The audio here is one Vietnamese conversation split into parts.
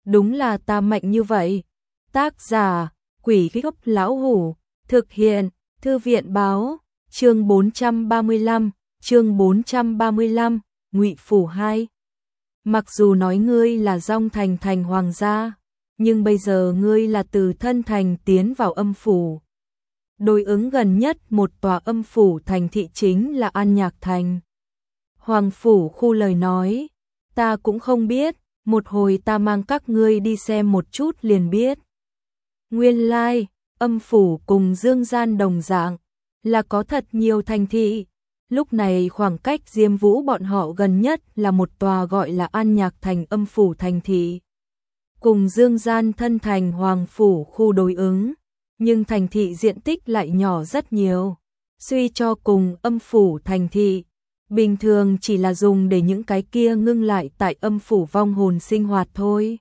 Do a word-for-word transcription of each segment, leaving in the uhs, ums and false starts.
đúng là ta mạnh như vậy. Tác giả, Quỷ Gốc Lão Hủ, thực hiện, Thư viện Báo, chương bốn trăm ba mươi lăm, chương bốn trăm ba mươi lăm, Ngụy Phủ hai. Mặc dù nói ngươi là dòng thành thành hoàng gia, nhưng bây giờ ngươi là từ thân thành tiến vào âm phủ. Đối ứng gần nhất một tòa âm phủ thành thị chính là An Nhạc Thành. Hoàng phủ khu lời nói, ta cũng không biết, một hồi ta mang các ngươi đi xem một chút liền biết. Nguyên lai, like, âm phủ cùng dương gian đồng dạng, là có thật nhiều thành thị. Lúc này khoảng cách Diêm Vũ bọn họ gần nhất là một tòa gọi là An Nhạc Thành âm phủ thành thị. Cùng dương gian thân thành hoàng phủ khu đối ứng, nhưng thành thị diện tích lại nhỏ rất nhiều. Suy cho cùng âm phủ thành thị, bình thường chỉ là dùng để những cái kia ngưng lại tại âm phủ vong hồn sinh hoạt thôi.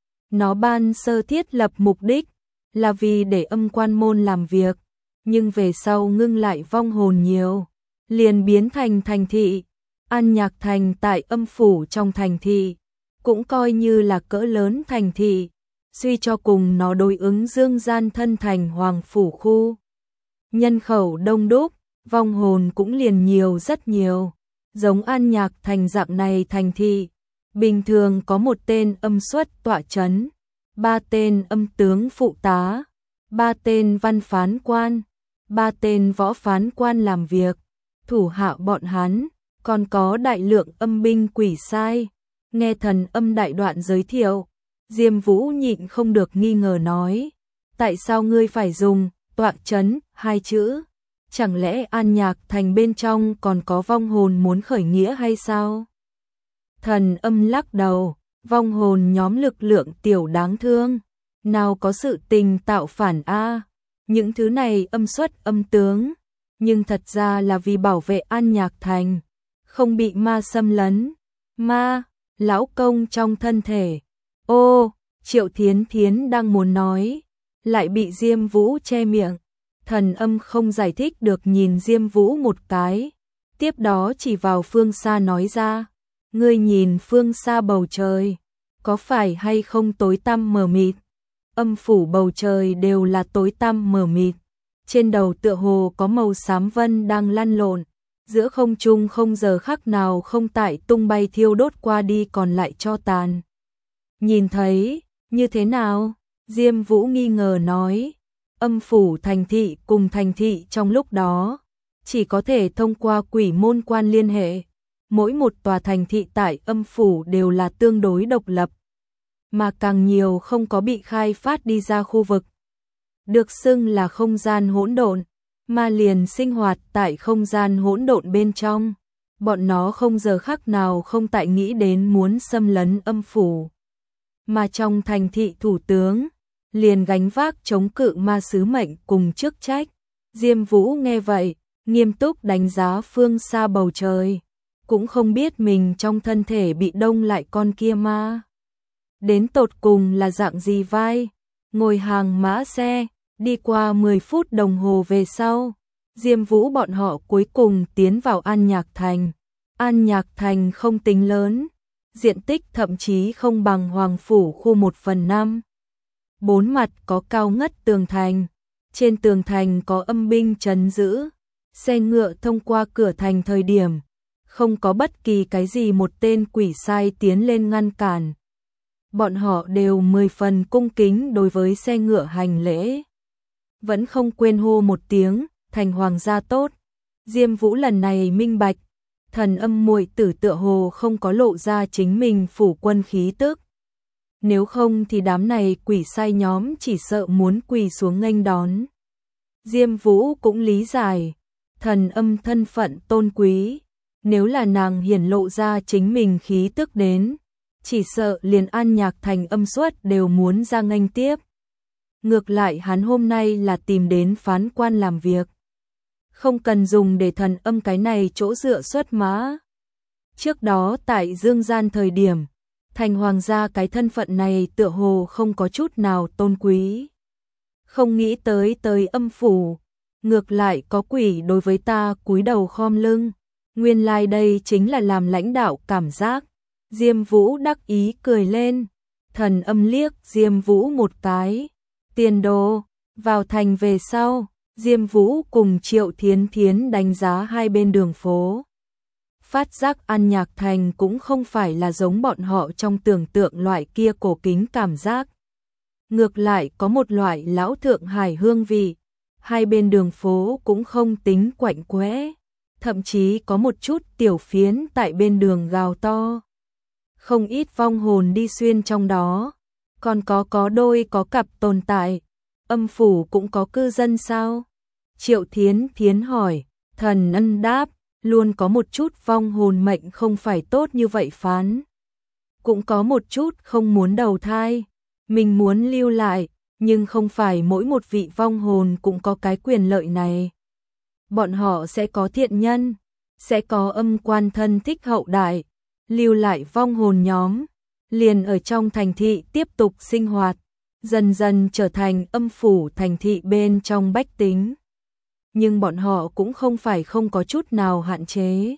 Nó ban sơ thiết lập mục đích là vì để âm quan môn làm việc, nhưng về sau ngưng lại vong hồn nhiều, liền biến thành thành thị. An Nhạc Thành tại âm phủ trong thành thị, cũng coi như là cỡ lớn thành thị, suy cho cùng nó đối ứng dương gian thân thành hoàng phủ khu. Nhân khẩu đông đúc, vong hồn cũng liền nhiều rất nhiều, giống An Nhạc Thành dạng này thành thị, bình thường có một tên âm xuất tọa chấn, ba tên âm tướng phụ tá, ba tên văn phán quan, ba tên võ phán quan làm việc, thủ hạ bọn hắn, còn có đại lượng âm binh quỷ sai. Nghe thần âm đại đoạn giới thiệu, Diêm Vũ nhịn không được nghi ngờ nói, tại sao ngươi phải dùng tọa chấn hai chữ? Chẳng lẽ An Nhạc Thành bên trong còn có vong hồn muốn khởi nghĩa hay sao? Thần âm lắc đầu, vong hồn nhóm lực lượng tiểu đáng thương, nào có sự tình tạo phản a, những thứ này âm xuất âm tướng, nhưng thật ra là vì bảo vệ An Nhạc Thành, không bị ma xâm lấn. Ma, lão công trong thân thể. Ô, Triệu Thiến Thiến đang muốn nói, lại bị Diêm Vũ che miệng. Thần âm không giải thích được nhìn Diêm Vũ một cái, tiếp đó chỉ vào phương xa nói ra, ngươi nhìn phương xa bầu trời, có phải hay không tối tăm mờ mịt? Âm phủ bầu trời đều là tối tăm mờ mịt, trên đầu tựa hồ có màu xám vân đang lăn lộn, giữa không trung không giờ khắc nào không tại tung bay thiêu đốt qua đi còn lại cho tàn. Nhìn thấy, như thế nào? Diêm Vũ nghi ngờ nói, âm phủ thành thị cùng thành thị trong lúc đó, chỉ có thể thông qua quỷ môn quan liên hệ, mỗi một tòa thành thị tại âm phủ đều là tương đối độc lập, mà càng nhiều không có bị khai phát đi ra khu vực. Được xưng là không gian hỗn độn, mà liền sinh hoạt tại không gian hỗn độn bên trong, bọn nó không giờ khắc nào không tại nghĩ đến muốn xâm lấn âm phủ. Mà trong thành thị thủ tướng, liền gánh vác chống cự ma sứ mệnh cùng chức trách. Diêm Vũ nghe vậy, nghiêm túc đánh giá phương xa bầu trời, cũng không biết mình trong thân thể bị đông lại con kia ma. Đến tột cùng là dạng gì vai, ngồi hàng mã xe, đi qua mười phút đồng hồ về sau, Diêm Vũ bọn họ cuối cùng tiến vào An Nhạc Thành. An Nhạc Thành không tính lớn, diện tích thậm chí không bằng Hoàng phủ khu một phần năm. Bốn mặt có cao ngất tường thành, trên tường thành có âm binh trấn giữ, xe ngựa thông qua cửa thành thời điểm, không có bất kỳ cái gì một tên quỷ sai tiến lên ngăn cản. Bọn họ đều mười phần cung kính đối với xe ngựa hành lễ. Vẫn không quên hô một tiếng, thành hoàng gia tốt. Diêm Vũ lần này minh bạch, thần âm muội tử tựa hồ không có lộ ra chính mình phủ quân khí tức. Nếu không thì đám này quỷ sai nhóm chỉ sợ muốn quỳ xuống nghênh đón. Diêm Vũ cũng lý giải, thần âm thân phận tôn quý, nếu là nàng hiển lộ ra chính mình khí tức đến, chỉ sợ liền An Nhạc Thành âm xuất đều muốn ra nghênh tiếp. Ngược lại hắn hôm nay là tìm đến phán quan làm việc, không cần dùng để thần âm cái này chỗ dựa xuất mã. Trước đó tại Dương Gian thời điểm, thành hoàng gia cái thân phận này tựa hồ không có chút nào tôn quý. Không nghĩ tới tới âm phủ, ngược lại có quỷ đối với ta cúi đầu khom lưng. Nguyên lai like đây chính là làm lãnh đạo cảm giác. Diêm Vũ đắc ý cười lên, Thần Âm liếc Diêm Vũ một cái. Tiền đồ, vào thành về sau, Diêm Vũ cùng Triệu Thiến Thiến đánh giá hai bên đường phố. Phát giác An Nhạc Thành cũng không phải là giống bọn họ trong tưởng tượng loại kia cổ kính cảm giác. Ngược lại có một loại lão Thượng Hải hương vị, hai bên đường phố cũng không tính quạnh quẽ, thậm chí có một chút tiểu phiến tại bên đường gào to. Không ít vong hồn đi xuyên trong đó, còn có có đôi có cặp tồn tại. Âm phủ cũng có cư dân sao? Triệu Thiến Thiến hỏi. Thần Ân đáp, luôn có một chút vong hồn mệnh không phải tốt như vậy phán. Cũng có một chút không muốn đầu thai, mình muốn lưu lại, nhưng không phải mỗi một vị vong hồn cũng có cái quyền lợi này. Bọn họ sẽ có thiện nhân, sẽ có âm quan thân thích hậu đại, lưu lại vong hồn nhóm, liền ở trong thành thị tiếp tục sinh hoạt, dần dần trở thành âm phủ thành thị bên trong bách tính. Nhưng bọn họ cũng không phải không có chút nào hạn chế.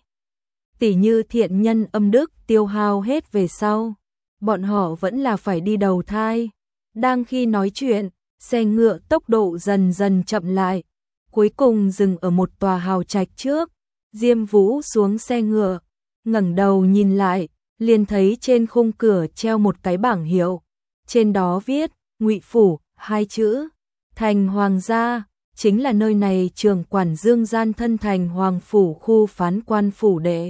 Tỉ như thiện nhân âm đức tiêu hao hết về sau, bọn họ vẫn là phải đi đầu thai. Đang khi nói chuyện, xe ngựa tốc độ dần dần chậm lại, cuối cùng dừng ở một tòa hào trạch trước. Diêm Vũ xuống xe ngựa, ngẩng đầu nhìn lại, liền thấy trên khung cửa treo một cái bảng hiệu, trên đó viết Ngụy phủ hai chữ. Thành Hoàng gia chính là nơi này trưởng quản Dương gian thân thành Hoàng phủ khu phán quan phủ đệ.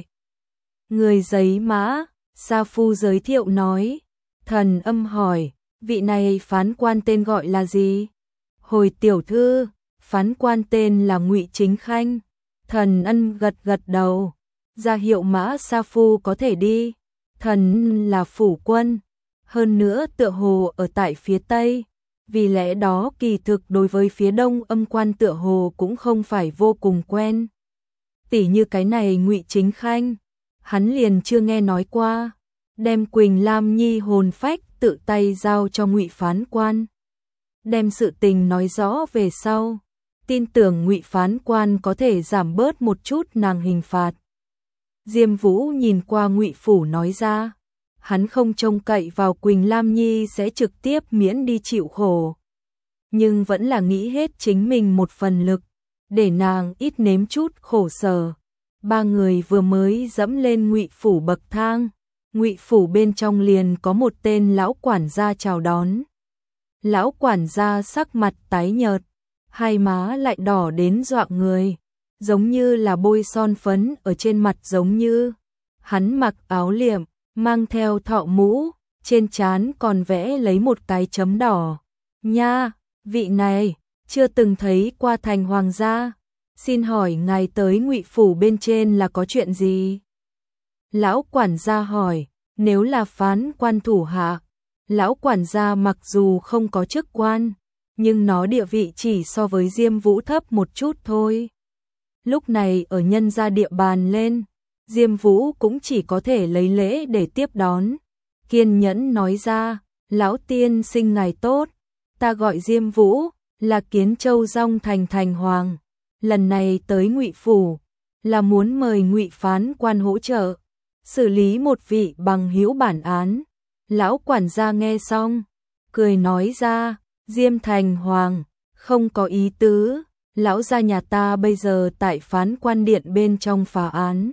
Người giấy mã, Sa Phu giới thiệu nói. Thần Âm hỏi, vị này phán quan tên gọi là gì? Hồi tiểu thư, phán quan tên là Ngụy Chính Khanh. Thần Ân gật gật đầu, ra hiệu mã Sa Phu có thể đi. Thần là phủ quân, hơn nữa tựa hồ ở tại phía tây, vì lẽ đó kỳ thực đối với phía đông âm quan tựa hồ cũng không phải vô cùng quen. Tỉ như cái này Ngụy Chính Khanh, hắn liền chưa nghe nói qua, đem Quỳnh Lam Nhi hồn phách tự tay giao cho Ngụy phán quan, đem sự tình nói rõ về sau, tin tưởng Ngụy phán quan có thể giảm bớt một chút nàng hình phạt. Diêm Vũ nhìn qua Ngụy phủ nói ra, hắn không trông cậy vào Quỳnh Lam Nhi sẽ trực tiếp miễn đi chịu khổ, nhưng vẫn là nghĩ hết chính mình một phần lực, để nàng ít nếm chút khổ sở. Ba người vừa mới dẫm lên Ngụy phủ bậc thang, Ngụy phủ bên trong liền có một tên lão quản gia chào đón. Lão quản gia sắc mặt tái nhợt, hai má lại đỏ đến dọa người, giống như là bôi son phấn ở trên mặt giống như. Hắn mặc áo liệm, mang theo thọ mũ, trên trán còn vẽ lấy một cái chấm đỏ. Nha, vị này, chưa từng thấy qua thành hoàng gia, xin hỏi ngài tới Ngụy phủ bên trên là có chuyện gì? Lão quản gia hỏi. Nếu là phán quan thủ hạ, lão quản gia mặc dù không có chức quan, nhưng nó địa vị chỉ so với Diêm Vũ thấp một chút thôi. Lúc này ở nhân gia địa bàn lên, Diêm Vũ cũng chỉ có thể lấy lễ để tiếp đón. Kiên nhẫn nói ra, lão tiên sinh ngài tốt, ta gọi Diêm Vũ, là Kiến Châu Dong thành thành hoàng. Lần này tới Ngụy phủ, là muốn mời Ngụy phán quan hỗ trợ xử lý một vị bằng hữu bản án. Lão quản gia nghe xong, cười nói ra, Diêm thành hoàng, không có ý tứ, lão gia nhà ta bây giờ tại phán quan điện bên trong phá án,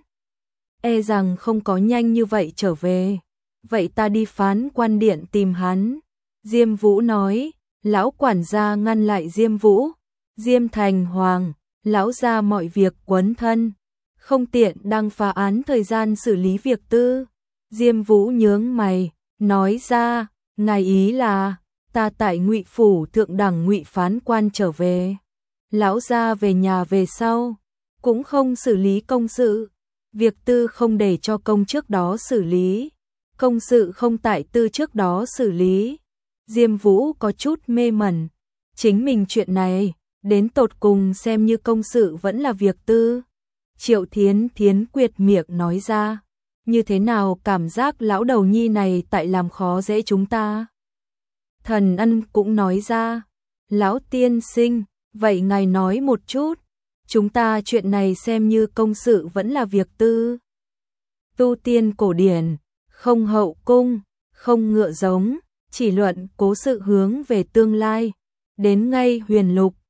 e rằng không có nhanh như vậy trở về, vậy ta đi phán quan điện tìm hắn. Diêm Vũ nói. Lão quản gia ngăn lại Diêm Vũ. Diêm thành hoàng, lão gia mọi việc quấn thân, không tiện đang phá án thời gian xử lý việc tư. Diêm Vũ nhướng mày, nói ra, ngài ý là, ta tại Ngụy phủ thượng đẳng Ngụy phán quan trở về. Lão gia về nhà về sau, cũng không xử lý công sự, việc tư không để cho công trước đó xử lý, công sự không tại tư trước đó xử lý. Diêm Vũ có chút mê mẩn, chính mình chuyện này, đến tột cùng xem như công sự vẫn là việc tư. Triệu Thiến Thiến quyệt miệng nói ra, như thế nào cảm giác lão đầu nhi này tại làm khó dễ chúng ta. Thần Ân cũng nói ra, lão tiên sinh, vậy ngài nói một chút, chúng ta chuyện này xem như công sự vẫn là việc tư. Tu tiên cổ điển, không hậu cung, không ngựa giống, chỉ luận cố sự hướng về tương lai. Đến ngay huyền lục,